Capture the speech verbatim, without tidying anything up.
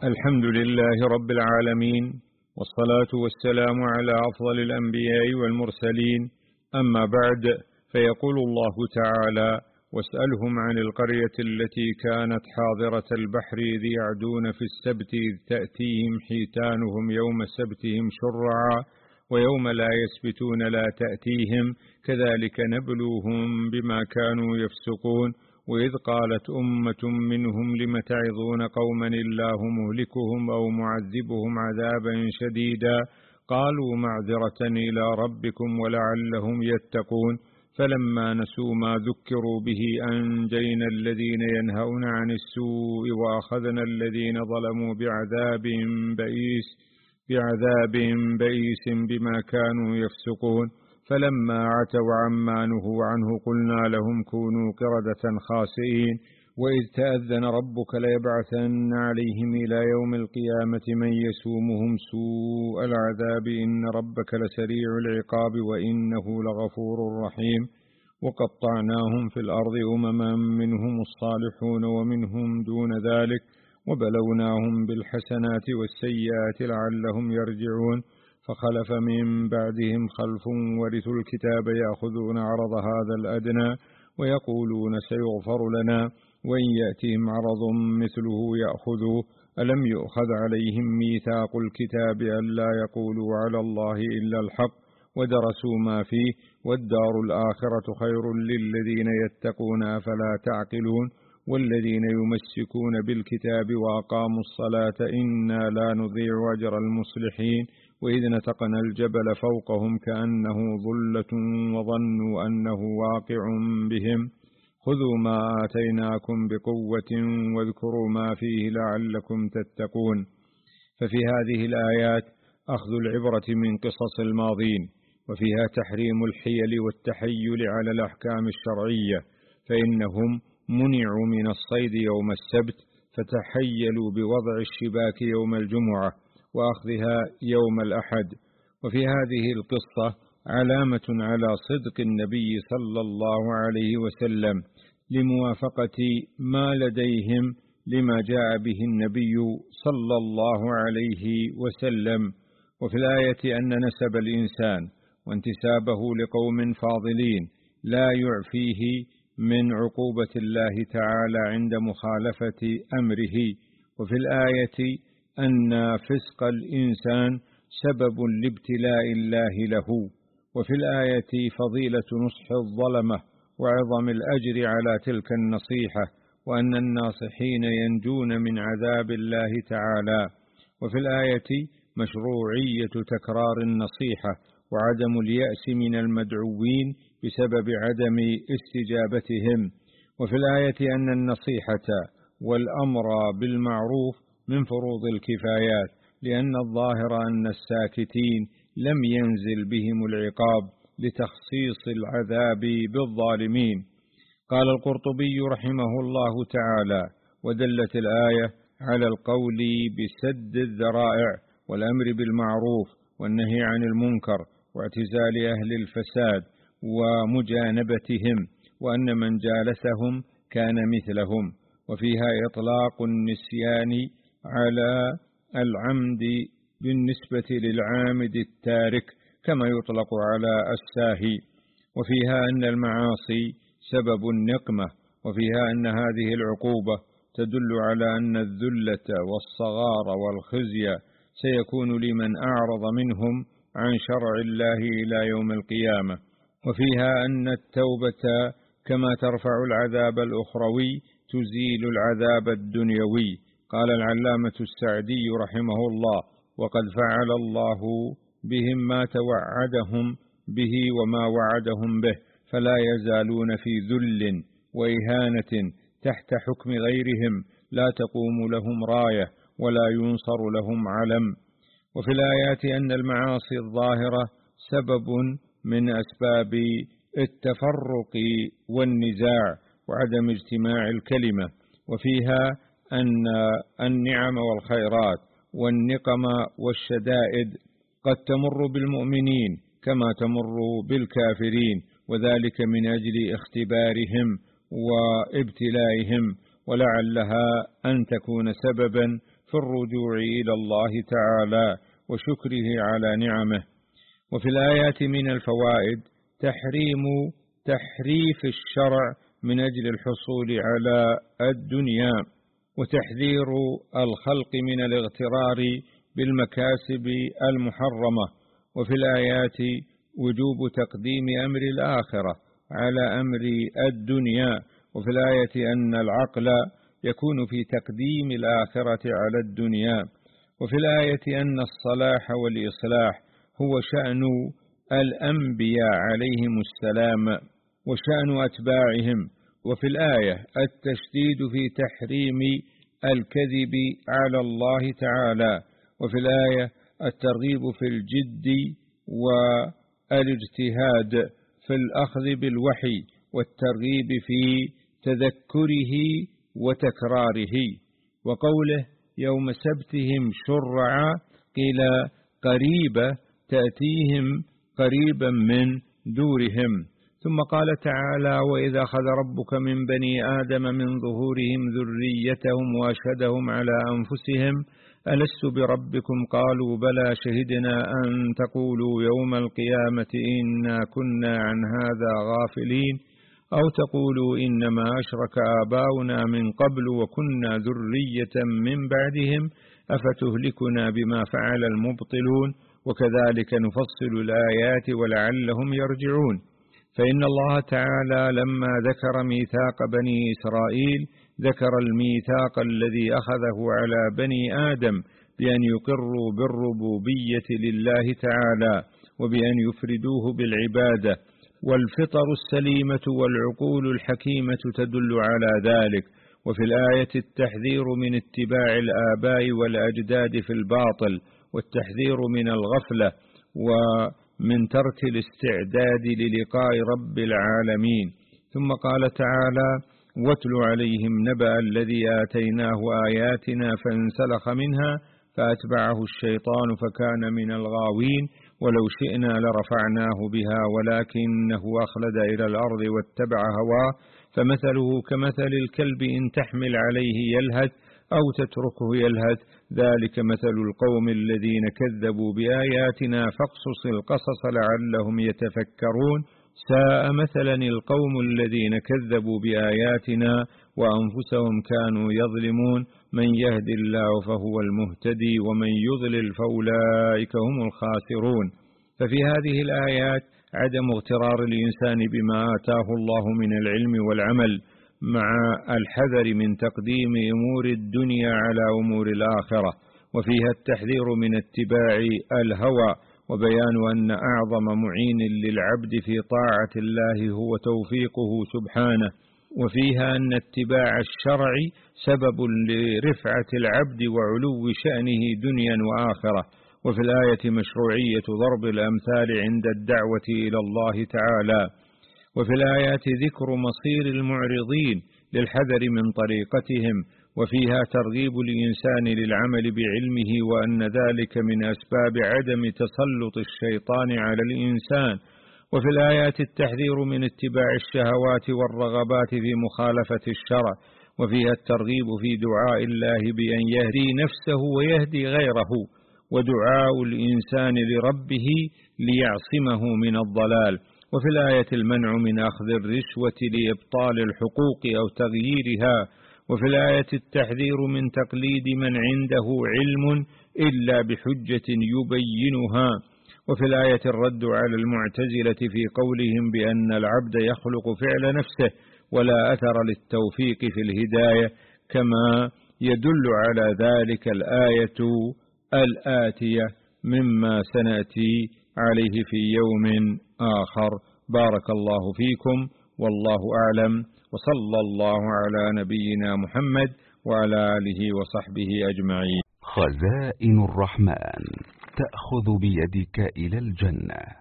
الحمد لله رب العالمين، والصلاة والسلام على أفضل الأنبياء والمرسلين. أما بعد، فيقول الله تعالى: واسألهم عن القرية التي كانت حاضرة البحر إذ يعدون في السبت إذ تأتيهم حيتانهم يوم سبتهم شرعا ويوم لا يسبتون لا تأتيهم كذلك نبلوهم بما كانوا يفسقون. وإذ قالت أمة منهم لم تعظون قوما الله مهلكهم أو معذبهم عذابا شديدا قالوا معذرة إلى ربكم ولعلهم يتقون. فلما نسوا ما ذكروا به أنجينا الذين ينهون عن السوء وأخذنا الذين ظلموا بعذاب بئيس بعذاب بئيس بما كانوا يفسقون. فلما عتوا عما نهوا عنه قلنا لهم كونوا قردة خاسئين. وإذ تأذن ربك ليبعثن عليهم إلى يوم القيامة من يسومهم سوء العذاب إن ربك لسريع العقاب وإنه لغفور رحيم. وقطعناهم في الأرض أمما منهم الصالحون ومنهم دون ذلك وبلوناهم بالحسنات والسيئات لعلهم يرجعون. فخلف من بعدهم خلف ورثوا الكتاب يأخذون عرض هذا الأدنى ويقولون سيغفر لنا وإن يأتهم عرض مثله يأخذوه. ألم يؤخذ عليهم ميثاق الكتاب ألا يقولوا على الله إلا الحق ودرسوا ما فيه والدار الآخرة خير للذين يتقون أفلا تعقلون. والذين يمسكون بالكتاب وأقاموا الصلاة إنا لا نضيع أجر المصلحين. وإذ نتقنا الجبل فوقهم كأنه ظلة وظنوا أنه واقع بهم خذوا ما آتيناكم بقوة واذكروا ما فيه لعلكم تتقون. ففي هذه الآيات أخذ العبرة من قصص الماضين، وفيها تحريم الحيل والتحيل على الأحكام الشرعية، فإنهم منعوا من الصيد يوم السبت فتحيلوا بوضع الشباك يوم الجمعة وأخذها يوم الأحد. وفي هذه القصة علامة على صدق النبي صلى الله عليه وسلم لموافقة ما لديهم لما جاء به النبي صلى الله عليه وسلم. وفي الآية أن نسب الإنسان وانتسابه لقوم فاضلين لا يعفيه من عقوبة الله تعالى عند مخالفة أمره. وفي الآية أن فسق الإنسان سبب لابتلاء الله له. وفي الآية فضيلة نصح الظلمة وعظم الأجر على تلك النصيحة وأن الناصحين ينجون من عذاب الله تعالى. وفي الآية مشروعية تكرار النصيحة وعدم اليأس من المدعوين بسبب عدم استجابتهم. وفي الآية أن النصيحة والأمر بالمعروف من فروض الكفايات، لأن الظاهر أن الساكتين لم ينزل بهم العقاب لتخصيص العذاب بالظالمين. قال القرطبي رحمه الله تعالى: ودلت الآية على القول بسد الذرائع والأمر بالمعروف والنهي عن المنكر واعتزال أهل الفساد ومجانبتهم، وأن من جالسهم كان مثلهم. وفيها إطلاق النسيان على العمد بالنسبة للعامد التارك كما يطلق على الساهي. وفيها أن المعاصي سبب النقمة. وفيها أن هذه العقوبة تدل على أن الذلة والصغار والخزي سيكون لمن أعرض منهم عن شرع الله إلى يوم القيامة. وفيها أن التوبة كما ترفع العذاب الأخروي تزيل العذاب الدنيوي. قال العلامة السعدي رحمه الله: وقد فعل الله بهم ما توعدهم به وما وعدهم به، فلا يزالون في ذل وإهانة تحت حكم غيرهم لا تقوم لهم راية ولا ينصر لهم علم. وفي الآيات أن المعاصي الظاهرة سبب من أسباب التفرق والنزاع وعدم اجتماع الكلمة. وفيها أن النعم والخيرات والنقم والشدائد قد تمر بالمؤمنين كما تمر بالكافرين، وذلك من أجل اختبارهم وابتلائهم، ولعلها أن تكون سببا في الرجوع إلى الله تعالى وشكره على نعمه. وفي الآيات من الفوائد تحريم تحريف الشرع من أجل الحصول على الدنيا، وتحذير الخلق من الاغترار بالمكاسب المحرمة. وفي الآيات وجوب تقديم أمر الآخرة على أمر الدنيا. وفي الآية أن العقل يكون في تقديم الآخرة على الدنيا. وفي الآية أن الصلاح والإصلاح هو شأن الأنبياء عليهم السلام وشأن أتباعهم. وفي الآية التشديد في تحريم الكذب على الله تعالى. وفي الآية الترغيب في الجد والاجتهاد في الأخذ بالوحي والترغيب في تذكره وتكراره. وقوله يوم سبتهم شرعا قيل قريبة تأتيهم قريبا من دورهم. ثم قال تعالى وإذا أخذ ربك من بني آدم من ظهورهم ذريتهم وأشهدهم على أنفسهم ألست بربكم قالوا بلى شهدنا أن تقولوا يوم القيامة إنا كنا عن هذا غافلين أو تقولوا إنما أشرك آباؤنا من قبل وكنا ذرية من بعدهم أفتهلكنا بما فعل المبطلون وكذلك نفصل الآيات ولعلهم يرجعون. فإن الله تعالى لما ذكر ميثاق بني إسرائيل ذكر الميثاق الذي أخذه على بني آدم بأن يقروا بالربوبية لله تعالى وبأن يفردوه بالعبادة، والفطر السليمة والعقول الحكيمة تدل على ذلك. وفي الآية التحذير من اتباع الآباء والأجداد في الباطل، والتحذير من الغفلة ومن ترك الاستعداد للقاء رب العالمين. ثم قال تعالى واتل عليهم نبأ الذي آتيناه آياتنا فانسلخ منها فأتبعه الشيطان فكان من الغاوين ولو شئنا لرفعناه بها ولكنه أخلد إلى الأرض واتبع هواه فمثله كمثل الكلب إن تحمل عليه يلهث أو تتركه يلهث ذلك مثل القوم الذين كذبوا بآياتنا فاقصص القصص لعلهم يتفكرون ساء مثلا القوم الذين كذبوا بآياتنا وأنفسهم كانوا يظلمون من يهد الله فهو المهتدي ومن يضلل فأولئك هم الخاسرون. ففي هذه الآيات عدم اغترار الإنسان بما آتاه الله من العلم والعمل مع الحذر من تقديم أمور الدنيا على أمور الآخرة، وفيها التحذير من اتباع الهوى وبيان أن أعظم معين للعبد في طاعة الله هو توفيقه سبحانه، وفيها أن اتباع الشرع سبب لرفعة العبد وعلو شأنه دنيا وآخرة. وفي الآية مشروعية ضرب الأمثال عند الدعوة إلى الله تعالى. وفي الآيات ذكر مصير المعرضين للحذر من طريقتهم، وفيها ترغيب الإنسان للعمل بعلمه وأن ذلك من أسباب عدم تسلط الشيطان على الإنسان. وفي الآيات التحذير من اتباع الشهوات والرغبات في مخالفة الشرع، وفيها الترغيب في دعاء الله بأن يهدي نفسه ويهدي غيره، ودعاء الإنسان لربه ليعصمه من الضلال. وفي الآية المنع من أخذ الرشوة لإبطال الحقوق أو تغييرها. وفي الآية التحذير من تقليد من عنده علم إلا بحجة يبينها. وفي الآية الرد على المعتزلة في قولهم بأن العبد يخلق فعل نفسه ولا أثر للتوفيق في الهداية، كما يدل على ذلك الآية الآتية مما سنأتي عليه في يوم آخر. بارك الله فيكم والله أعلم، وصلى الله على نبينا محمد وعلى آله وصحبه أجمعين. خزائن الرحمن تأخذ بيدك إلى الجنة.